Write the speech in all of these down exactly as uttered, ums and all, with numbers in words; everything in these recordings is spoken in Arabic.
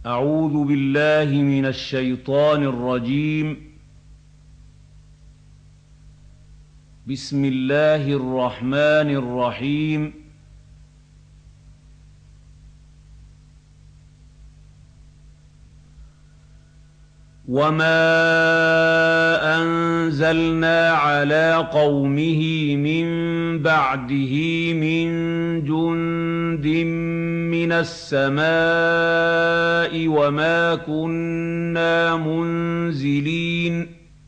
أعوذ بالله من الشيطان الرجيم. بسم الله الرحمن الرحيم. وما أنزلنا على قومه من بعده من جند من السماء وما كنا منزلين.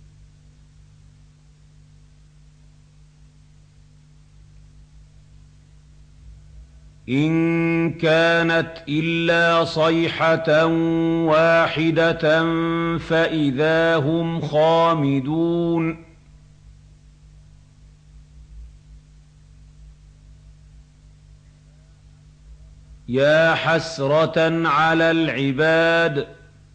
إن كانت إلا صيحة واحدة فإذا هم خامدون. يا حسرة على العباد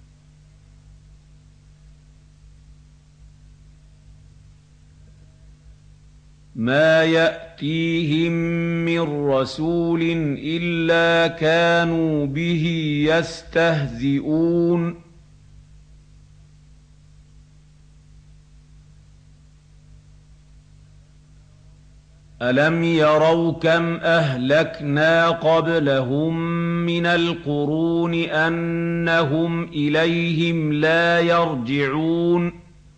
ما يأتيهم من رسول إلا كانوا به يستهزئون. ألم يروا كم أهلكنا قبلهم من القرون أنهم إليهم لا يرجعون.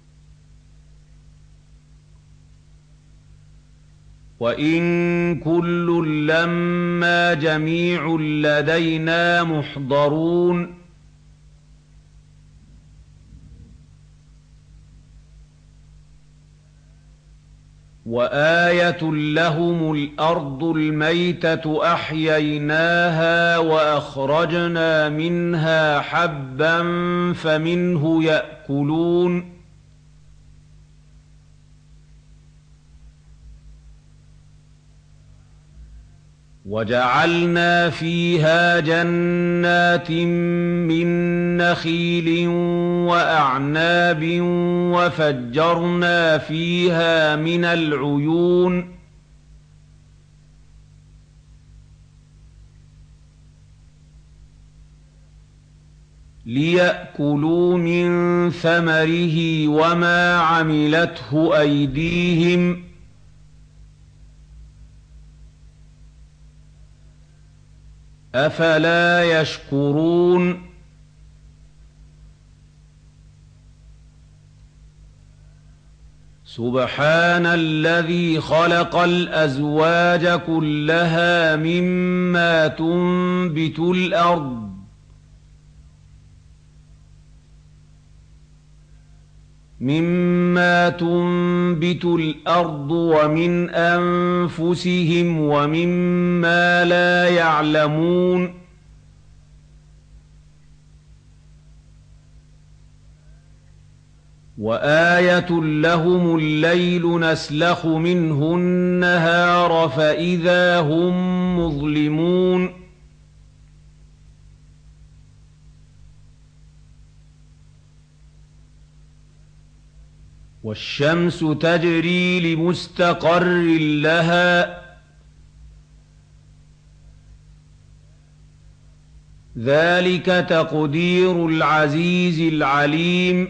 وإن كل لما جميع لدينا محضرون. وآية لهم الأرض الميتة أحييناها وأخرجنا منها حبا فمنه يأكلون. وجعلنا فيها جنات من نخيل وأعناب وفجرنا فيها من العيون. ليأكلوا من ثمره وما عملته أيديهم أفلا يشكرون. سبحان الذي خلق الأزواج كلها مما تنبت الأرض مما تنبت الأرض ومن أنفسهم ومما لا يعلمون. وآية لهم الليل نسلخ منه النهار فإذا هم مظلمون. والشمس تجري لمستقر لها ذلك تقدير العزيز العليم.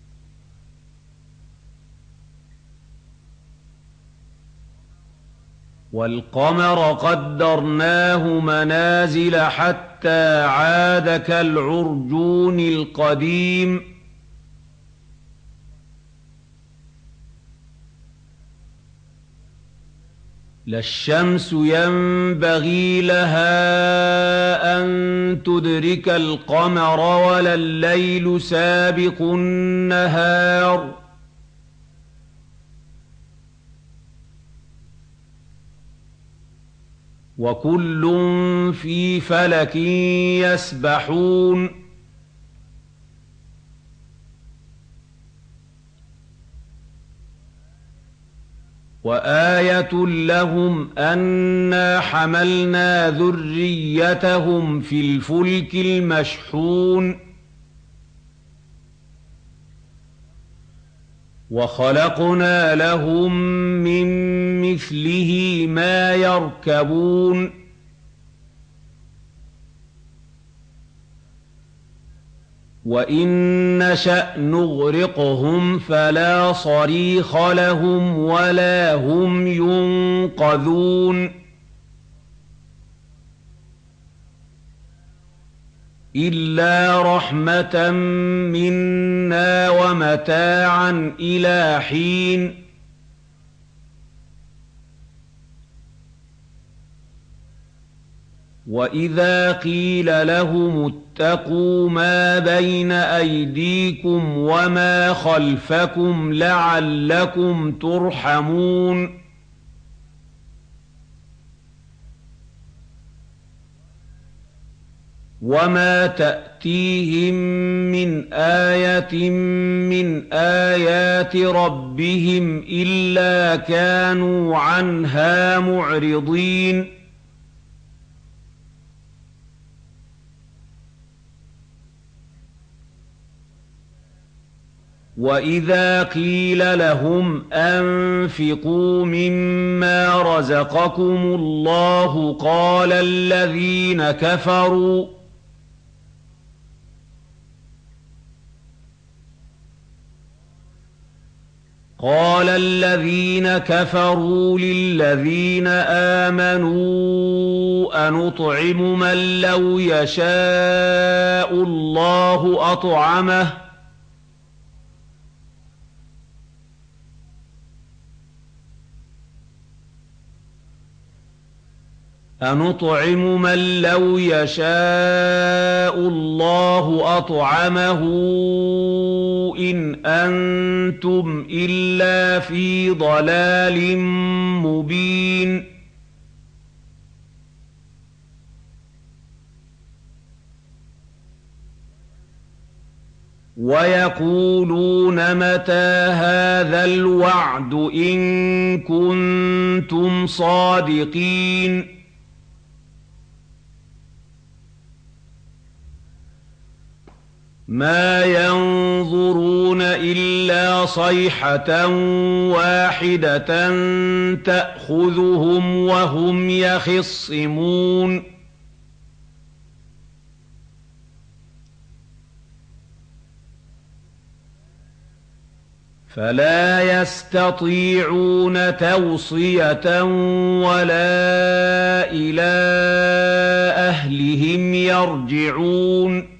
والقمر قدرناه منازل حتى عاد كالعرجون القديم. لا الشمس ينبغي لها أن تدرك القمر ولا الليل سابق النهار وكل في فلك يسبحون. وآية لهم أنا حملنا ذريتهم في الفلك المشحون وخلقنا لهم من مثله ما يركبون وَإِن نَّشَأْ نُغْرِقْهُمْ فَلَا صَرِيخَ لَهُمْ وَلَا هُمْ يُنقَذُونَ إِلَّا رَحْمَةً مِّنَّا وَمَتَاعًا إِلَىٰ حِينٍ وَإِذَا قِيلَ لَهُمُ اتَّقُوا مَا بَيْنَ أَيْدِيكُمْ وَمَا خَلْفَكُمْ لَعَلَّكُمْ تُرْحَمُونَ وَمَا تَأْتِيهِم مِّنْ آيَةٍ مِّنْ آيَاتِ رَبِّهِمْ إِلَّا كَانُوا عَنْهَا مُعْرِضِينَ وَإِذَا قِيلَ لَهُمْ أَنفِقُوا مِمَّا رَزَقَكُمُ اللَّهُ قَالَ الَّذِينَ كَفَرُوا قال الذين كفروا للذين آمنوا أنطعم من لو يشاء الله أطعمه أنطعم من لو يشاء الله أطعمه إن أنتم إلا في ضلال مبين ويقولون متى هذا الوعد إن كنتم صادقين ما ينظرون إلا صيحة واحدة تأخذهم وهم يخصمون فلا يستطيعون توصية ولا إلى أهلهم يرجعون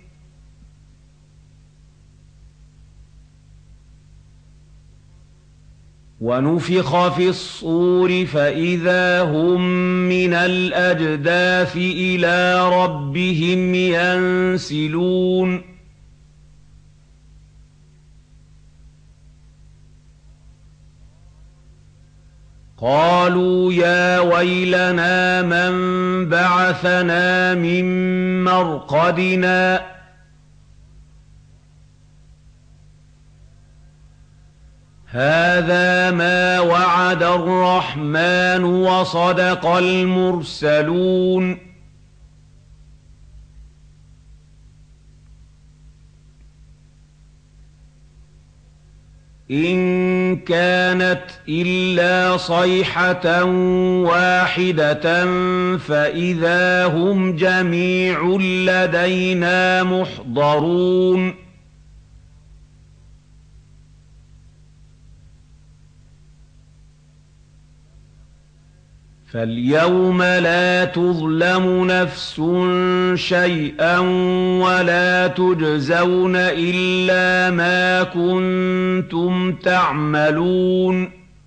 ونفخ في الصور فإذا هم من الأجداث إلى ربهم ينسلون قالوا يا ويلنا من بعثنا من مرقدنا هذا ما وعد الرحمن وصدق المرسلون إن كانت إلا صيحة واحدة فإذا هم جميع لدينا محضرون فاليوم لا تظلم نفس شيئا ولا تجزون إلا ما كنتم تعملون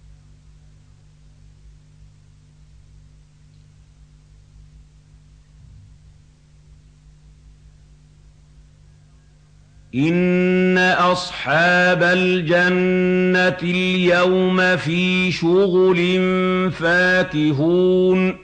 إن أصحاب الجنة اليوم في شغل فاكهون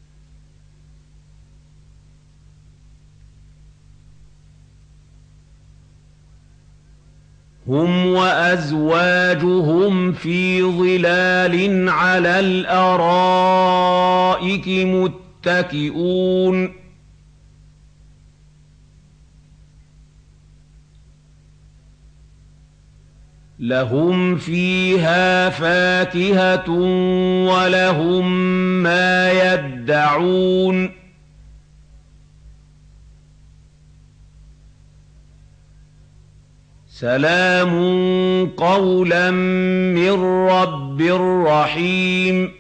هم وأزواجهم في ظلال على الأرائك متكئون لهم فيها فاكهة ولهم ما يدعون سلام قولا من رب رحيم.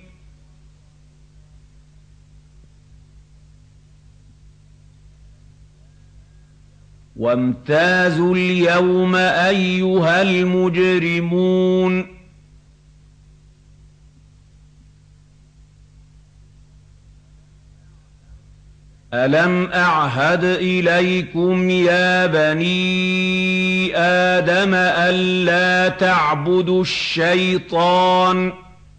وامتازوا اليوم أيها المجرمون. ألم أعهد إليكم يا بني آدم ألا تعبدوا الشيطان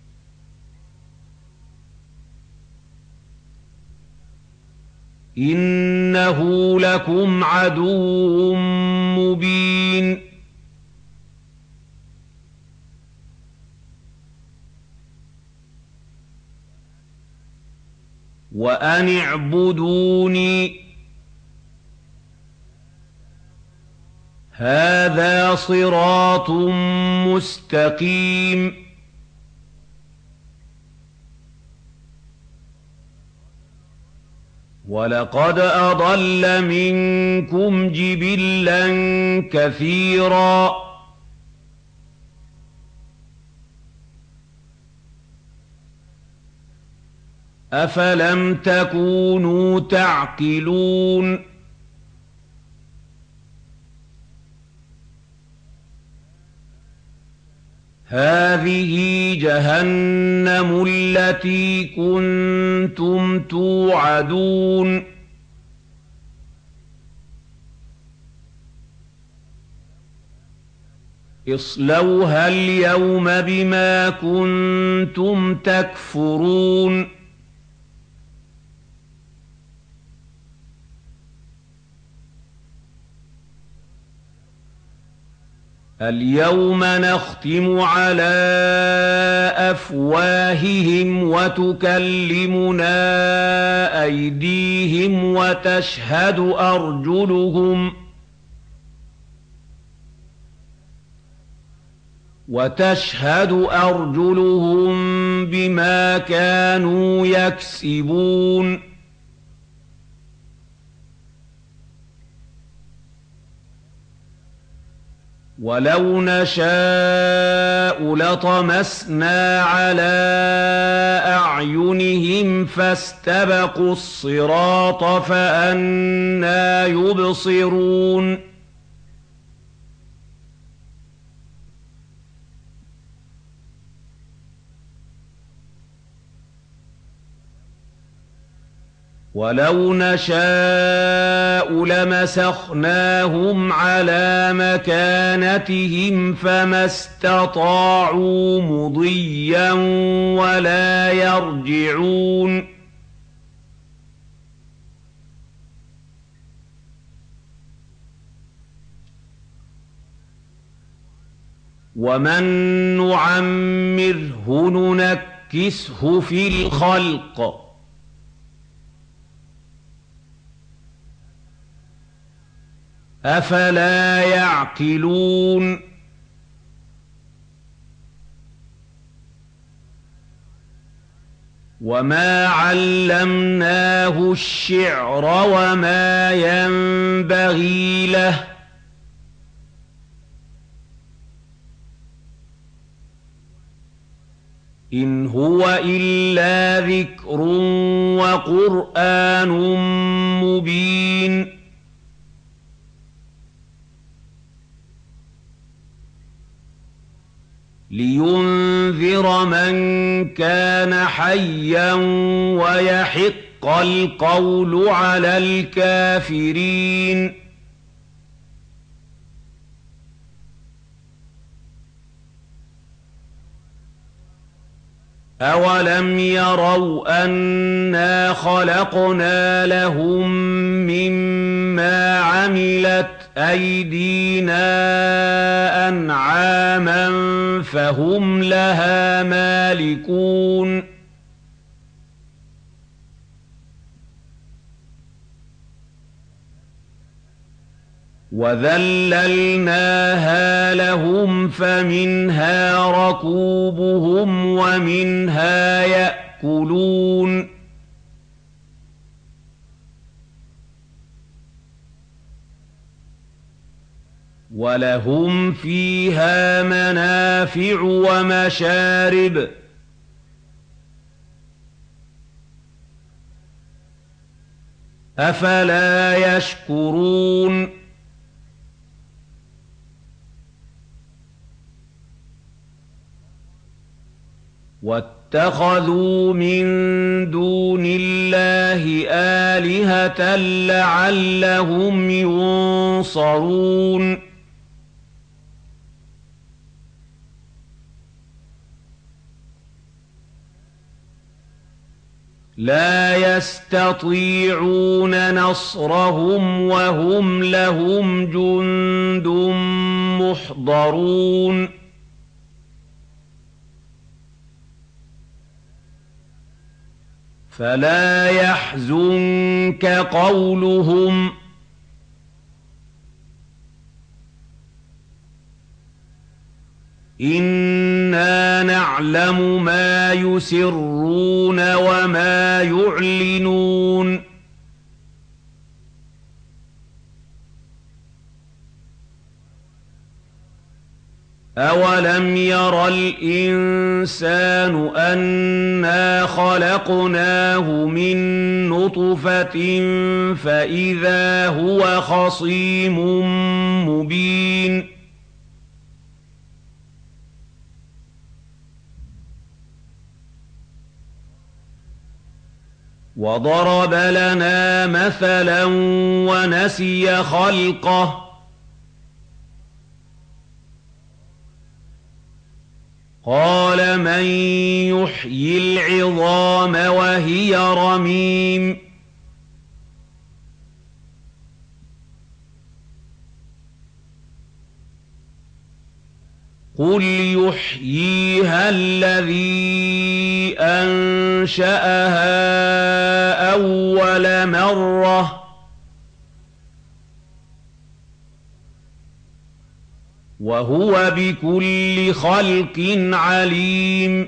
إنه لكم عدو مبين. وأن اعبدوني هذا صراط مستقيم. ولقد أضل منكم جبلا كثيرا أفلم تكونوا تعقلون. هذه جهنم التي كنتم توعدون. اصلوها اليوم بما كنتم تكفرون. اليوم نختم على أفواههم وتكلمنا أيديهم وتشهد أرجلهم وتشهد أرجلهم بما كانوا يكسبون. ولو نشاء لطمسنا على أعينهم فاستبقوا الصراط فأنى يبصرون. ولو نشاء لمسخناهم على مكانتهم فما استطاعوا مضيا ولا يرجعون. ومن نعمره ننكسه في الخلق أفلا يعقلون. وما علمناه الشعر وما ينبغي له إن هو إلا ذكر وقرآن مبين. لينذر من كان حيا ويحق القول على الكافرين. أولم يروا أنا خلقنا لهم مما عملت أيدينا أنعاما فهم لها مالكون. وذللناها لهم فمنها ركوبهم ومنها يأكلون. وَلَهُمْ فِيهَا مَنَافِعُ وَمَشَارِبُ أَفَلَا يَشْكُرُونَ وَاتَّخَذُوا مِن دُونِ اللَّهِ آلِهَةً لَّعَلَّهُمْ يُنصَرُونَ لَا يَسْتَطِيعُونَ نَصْرَهُمْ وَهُمْ لَهُمْ جُندٌ مُّحْضَرُونَ فَلَا يَحْزُنكَ قَوْلُهُمْ ۘ إِنَّا نَعْلَمُ مَا يُسِرُّونَ وَمَا يُعْلِنُونَ أَوَلَمْ يَرَ الْإِنسَانُ أَنَّا خَلَقْنَاهُ مِن نُّطْفَةٍ فَإِذَا هُوَ خَصِيمٌ مُّبِينٌ وَضَرَبَ لَنَا مَثَلًا وَنَسِيَ خَلْقَهُ قَالَ مَن يُحْيِي الْعِظَامَ وَهِيَ رَمِيمٌ قُلْ يُحْيِيهَا الَّذِي أَنشَأَهَا أَوَّلَ مَرَّةٍ وَهُوَ بِكُلِّ خَلْقٍ عَلِيمٌ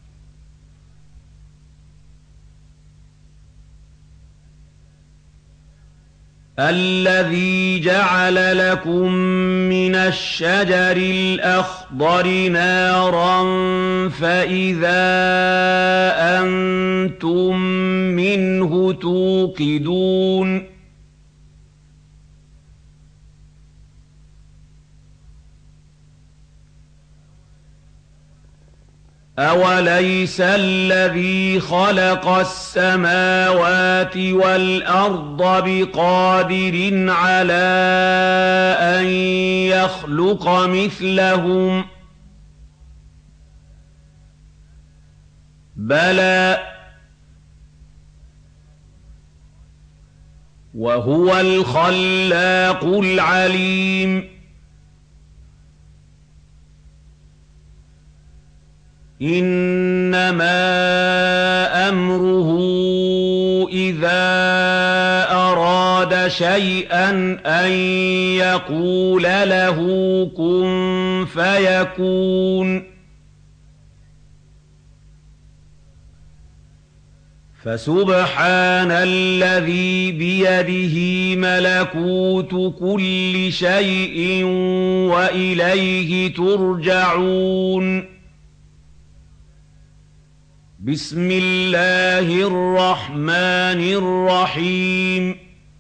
الَّذِي جَعَلَ لَكُم مِّنَ الشَّجَرِ الْأَخْضَرِ نَارًا فَإِذَا أَنتُم مِّنْهُ تُوقِدُونَ أَوَلَيْسَ الَّذِي خَلَقَ السَّمَاوَاتِ وَالْأَرْضَ بِقَادِرٍ عَلَىٰ أَن يَخْلُقَ مِثْلَهُم ۚ بَلَىٰ وَهُوَ الْخَلَّاقُ الْعَلِيمُ إِنَّمَا أَمْرُهُ إِذَا أَرَادَ شَيْئًا أَن يَقُولَ لَهُ كُن فَيَكُونُ فَسُبْحَانَ الَّذِي بِيَدِهِ مَلَكُوتُ كُلِّ شَيْءٍ وَإِلَيْهِ تُرْجَعُونَ بسم الله الرحمن الرحيم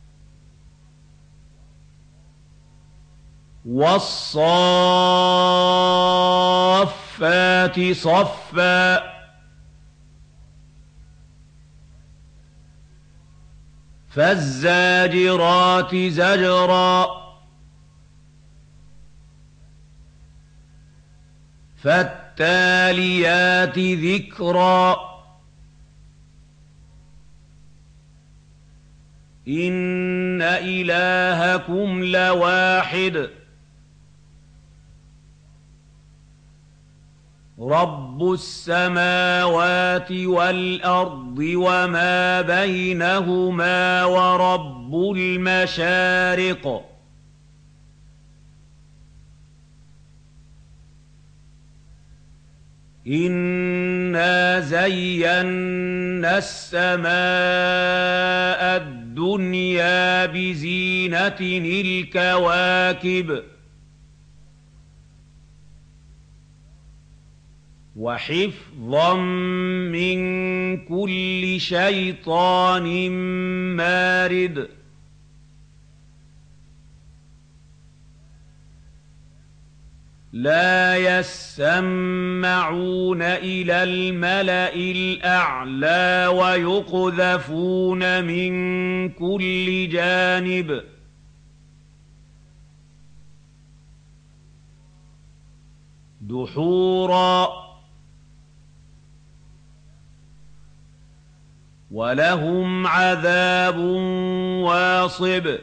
والصافات صفا فالزاجرات زجرا فالتاليات ذكرا إن إلهكم لواحد رب السماوات والأرض وما بينهما ورب المشارق إنا زينا السماء الدنيا بزينة الكواكب وحفظا من كل شيطان مارد لا يسمعون إلى الملأ الأعلى ويقذفون من كل جانب دحورا ولهم عذاب واصب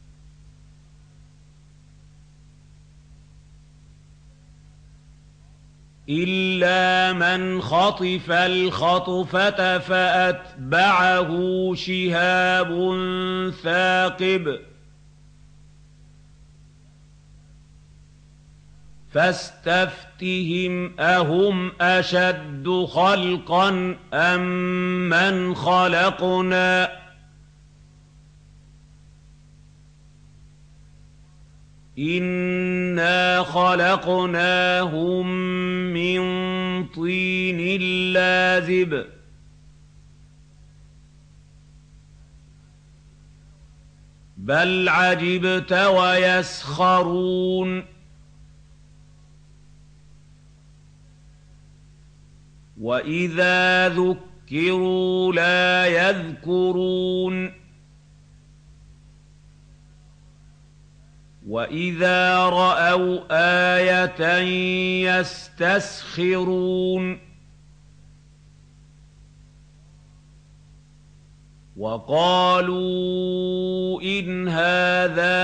إلا من خطف الخطفة فأتبعه شهاب ثاقب فاستفتهم أهم أشد خلقا أم من خلقنا إنا خلقناهم من طين لازب بل عجبت ويسخرون وإذا ذكروا لا يذكرون وإذا رأوا آية يستسخرون وقالوا إن هذا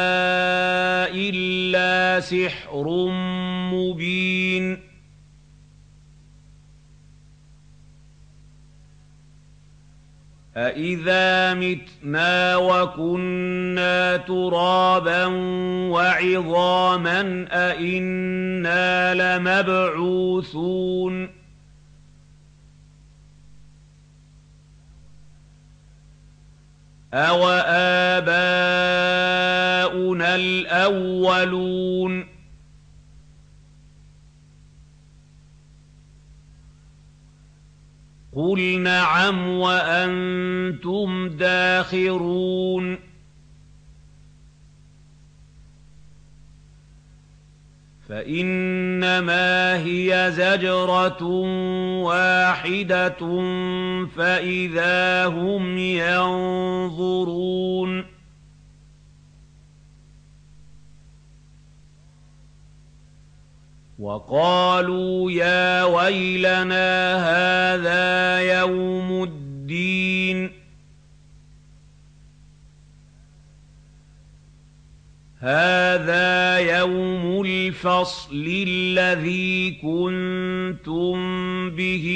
إلا سحر مبين أإذا متنا وكنا ترابا وعظاما أإنا لمبعوثون أوآباؤنا الأولون قل نعم وأنتم داخرون فإنما هي زجرة واحدة فإذا هم ينظرون وقالوا يا ويلنا هذا يوم الدين هذا يوم الفصل الذي كنتم به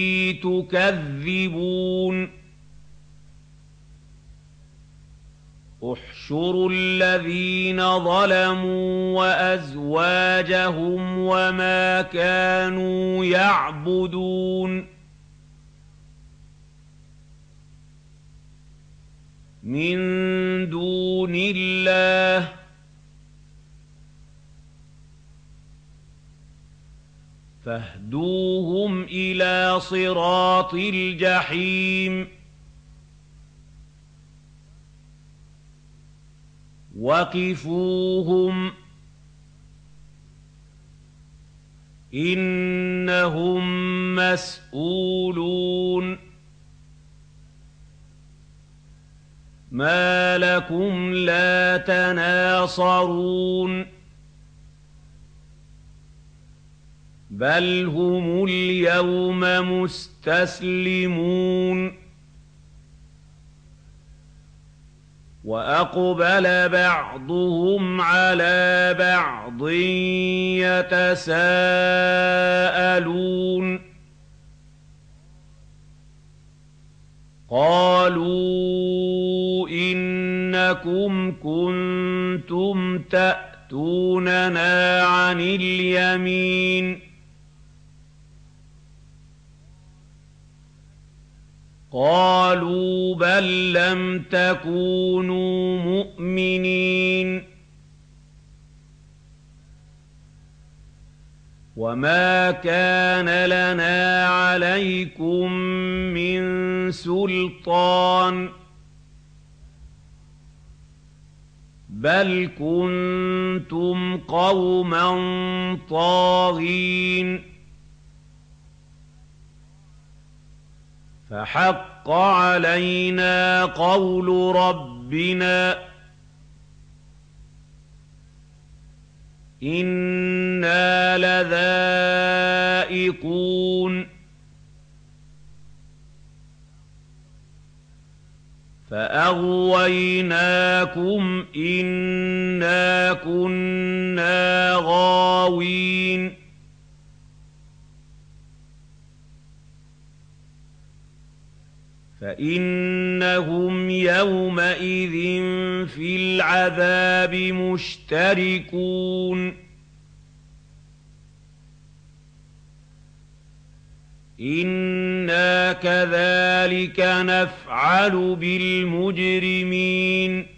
تكذبون احشروا الذين ظلموا وأزواجهم وما كانوا يعبدون من دون الله فاهدوهم إلى صراط الجحيم وقفوهم إنهم مسئولون ما لكم لا تناصرون بل هم اليوم مستسلمون وأقبل بعضهم على بعض يتساءلون قالوا إنكم كنتم تأتوننا عن اليمين قالوا بل لم تكونوا مؤمنين وَمَا كَانَ لَنَا عَلَيْكُم مِّن سُلْطَانٍ بَلْ كُنتُمْ قَوْمًا طَاغِينَ فَحَقَّ عَلَيْنَا قَوْلُ رَبِّنَا إِنَّا لَذَائِقُونَ فَأَغْوَيْنَاكُمْ إِنَّا كُنَّا غَاوِينَ فَإِنَّهُمْ يَوْمَئِذٍ فِي الْعَذَابِ مُشْتَرِكُونَ إِنَّا كَذَٰلِكَ نَفْعَلُ بِالْمُجْرِمِينَ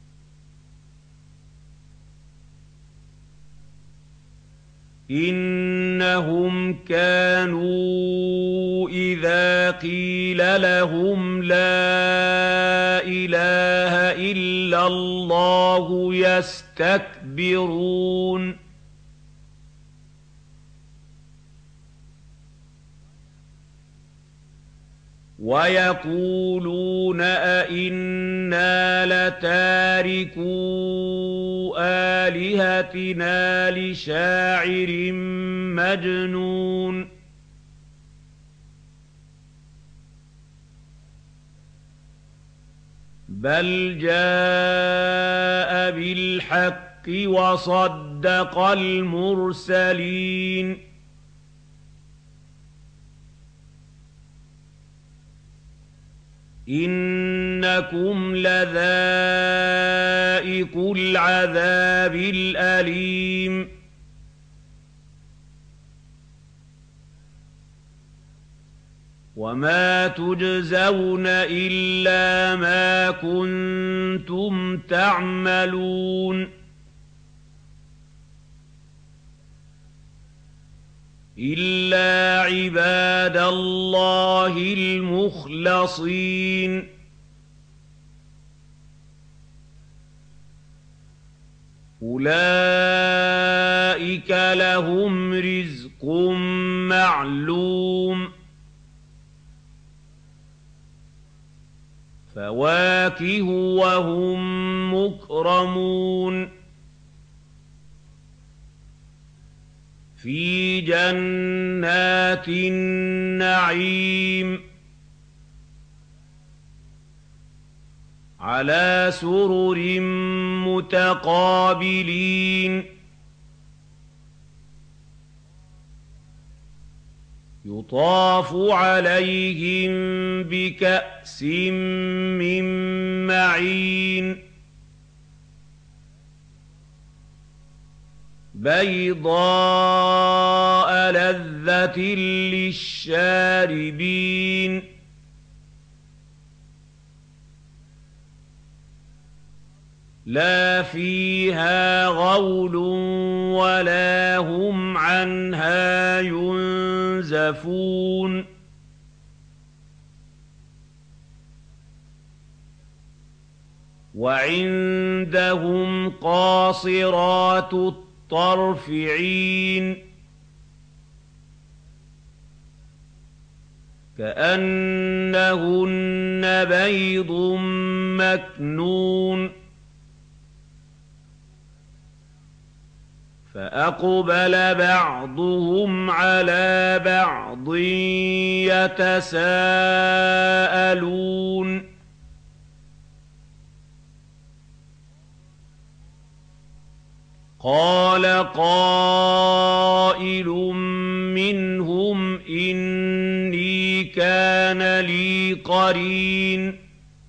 إِنَّهُمْ كَانُوا إِذَا قِيلَ لَهُمْ لَا إِلَٰهَ إِلَّا اللَّهُ يَسْتَكْبِرُونَ وَيَقُولُونَ أَئِنَّا لَتَارِكُو آلِهَتِنَا لِشَاعِرٍ مَّجْنُونٍ بَلْ جَاءَ بِالْحَقِّ وَصَدَّقَ الْمُرْسَلِينَ إِنَّكُمْ لَذَائِقُو الْعَذَابِ الْأَلِيمِ وَمَا تُجْزَوْنَ إِلَّا مَا كُنتُمْ تَعْمَلُونَ إِلَّا عِبَادَ اللَّهِ الْمُخْلَصِينَ أُولَٰئِكَ لَهُمْ رِزْقٌ مَّعْلُومٌ فَوَاكِهُ وَهُم مُّكْرَمُونَ فِي جَنَّاتِ النَّعِيمِ عَلَىٰ سُرُرٍ مُّتَقَابِلِينَ يُطَافُ عَلَيْهِم بِكَأْسٍ مِّن مَّعِينٍ بَيْضَاءَ لَذَّةٍ لِّلشَّارِبِينَ لَا فِيهَا غَوْلٌ وَلَا هُمْ عَنْهَا يُنزَفُونَ وَعِندَهُمْ قَاصِرَاتُ الطَّرْفِ عِينٌ كَأَنَّهُنَّ بَيْضٌ مَّكْنُونٌ فَأَقْبَلَ بَعْضُهُمْ عَلَىٰ بَعْضٍ يَتَسَاءَلُونَ قَالَ قَائِلٌ مِّنْهُمْ إِنِّي كَانَ لِي قَرِينٌ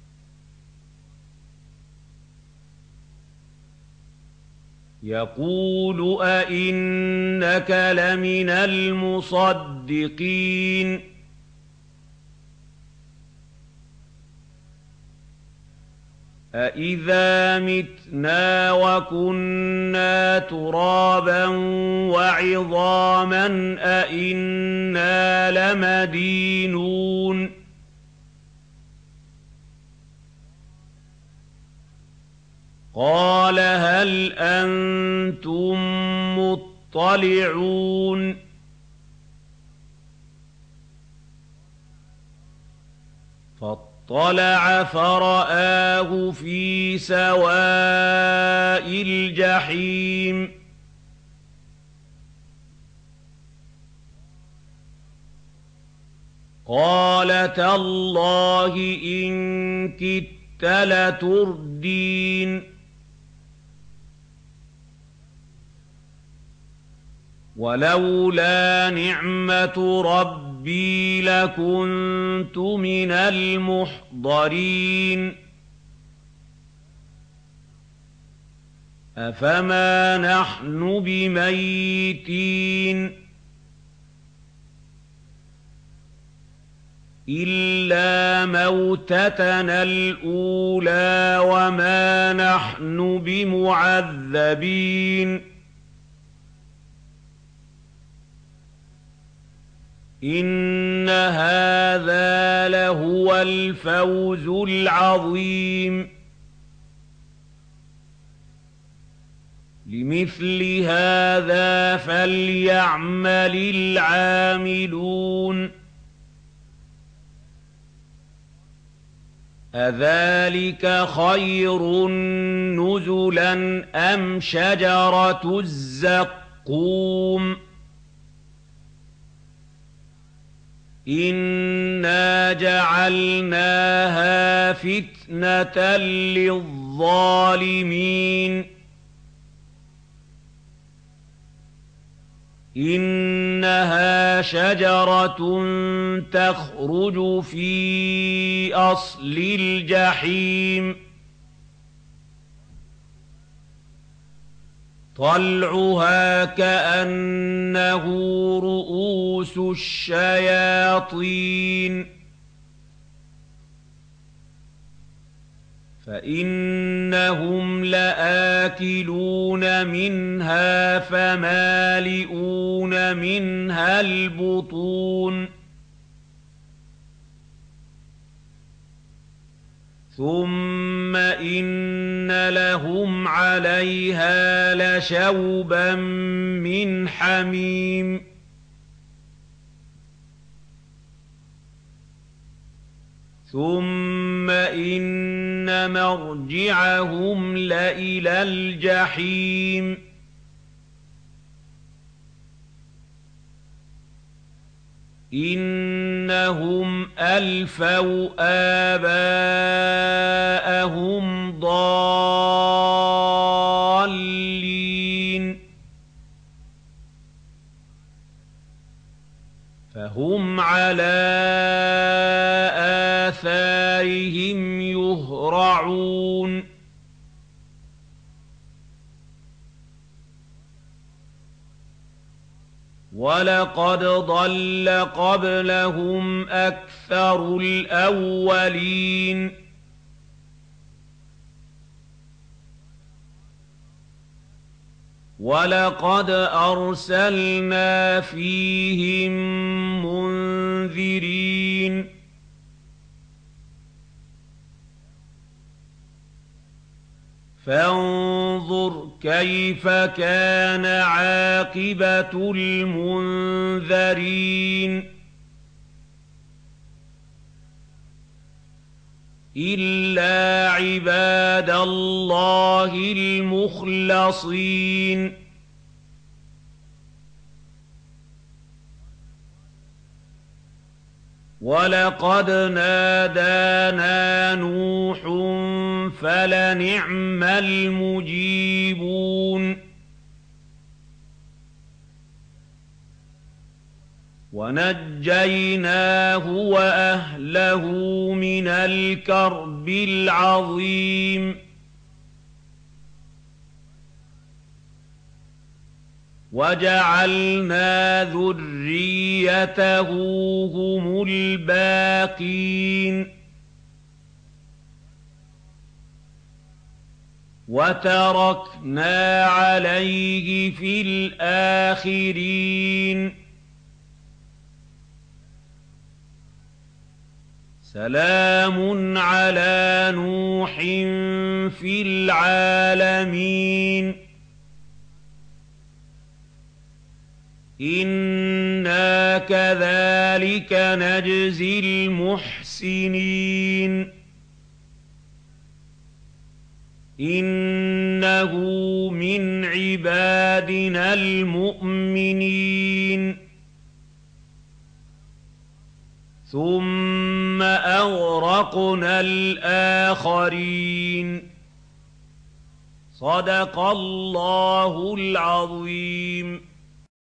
يَقُولُ أَإِنَّكَ لَمِنَ الْمُصَدِّقِينَ أَإِذَا مِتْنَا وَكُنَّا ترابا وعظاما أئنا لمدينون قال هل أنتم مطلعون فاطلع فرآه في سواء الجحيم قال تالله إن كدت لتردين ولولا نعمة ربي لكنت من المحضرين أفما نحن بميتين إلا موتتنا الأولى وما نحن بمعذبين إن هذا لهو الفوز العظيم لمثل هذا فليعمل العاملون أذلك خير نزلا أم شجرة الزقوم إنا جعلناها فتنة للظالمين إنها شجرة تخرج في أصل الجحيم طلعها كأنه رؤوس الشياطين فإنهم لآكلون منها فمالئون منها البطون ثم إن لهم عليها لشوبا من حميم ثم إن مرجعهم لإلى الجحيم إنهم ألفوا آباءهم ضالين فهم على آثارهم يهرعون ولقد ضل قبلهم أكثر الأولين ولقد أرسلنا فيهم منذرين فانظر كيف كان عاقبة المنذرين إلا عباد الله المخلصين ولقد نادانا نوح فلنعم المجيبون ونجيناه وأهله من الكرب العظيم وجعلنا ذريته هم الباقين وَتَرَكْنَا عَلَيْهِ فِي الْآخِرِينَ سَلَامٌ عَلَىٰ نُوحٍ فِي الْعَالَمِينَ إِنَّا كَذَٰلِكَ نَجْزِي الْمُحْسِنِينَ إِنَّهُ مِنْ عِبَادِنَا الْمُؤْمِنِينَ ثُمَّ أَغْرَقْنَا الْآخَرِينَ صدق الله العظيم.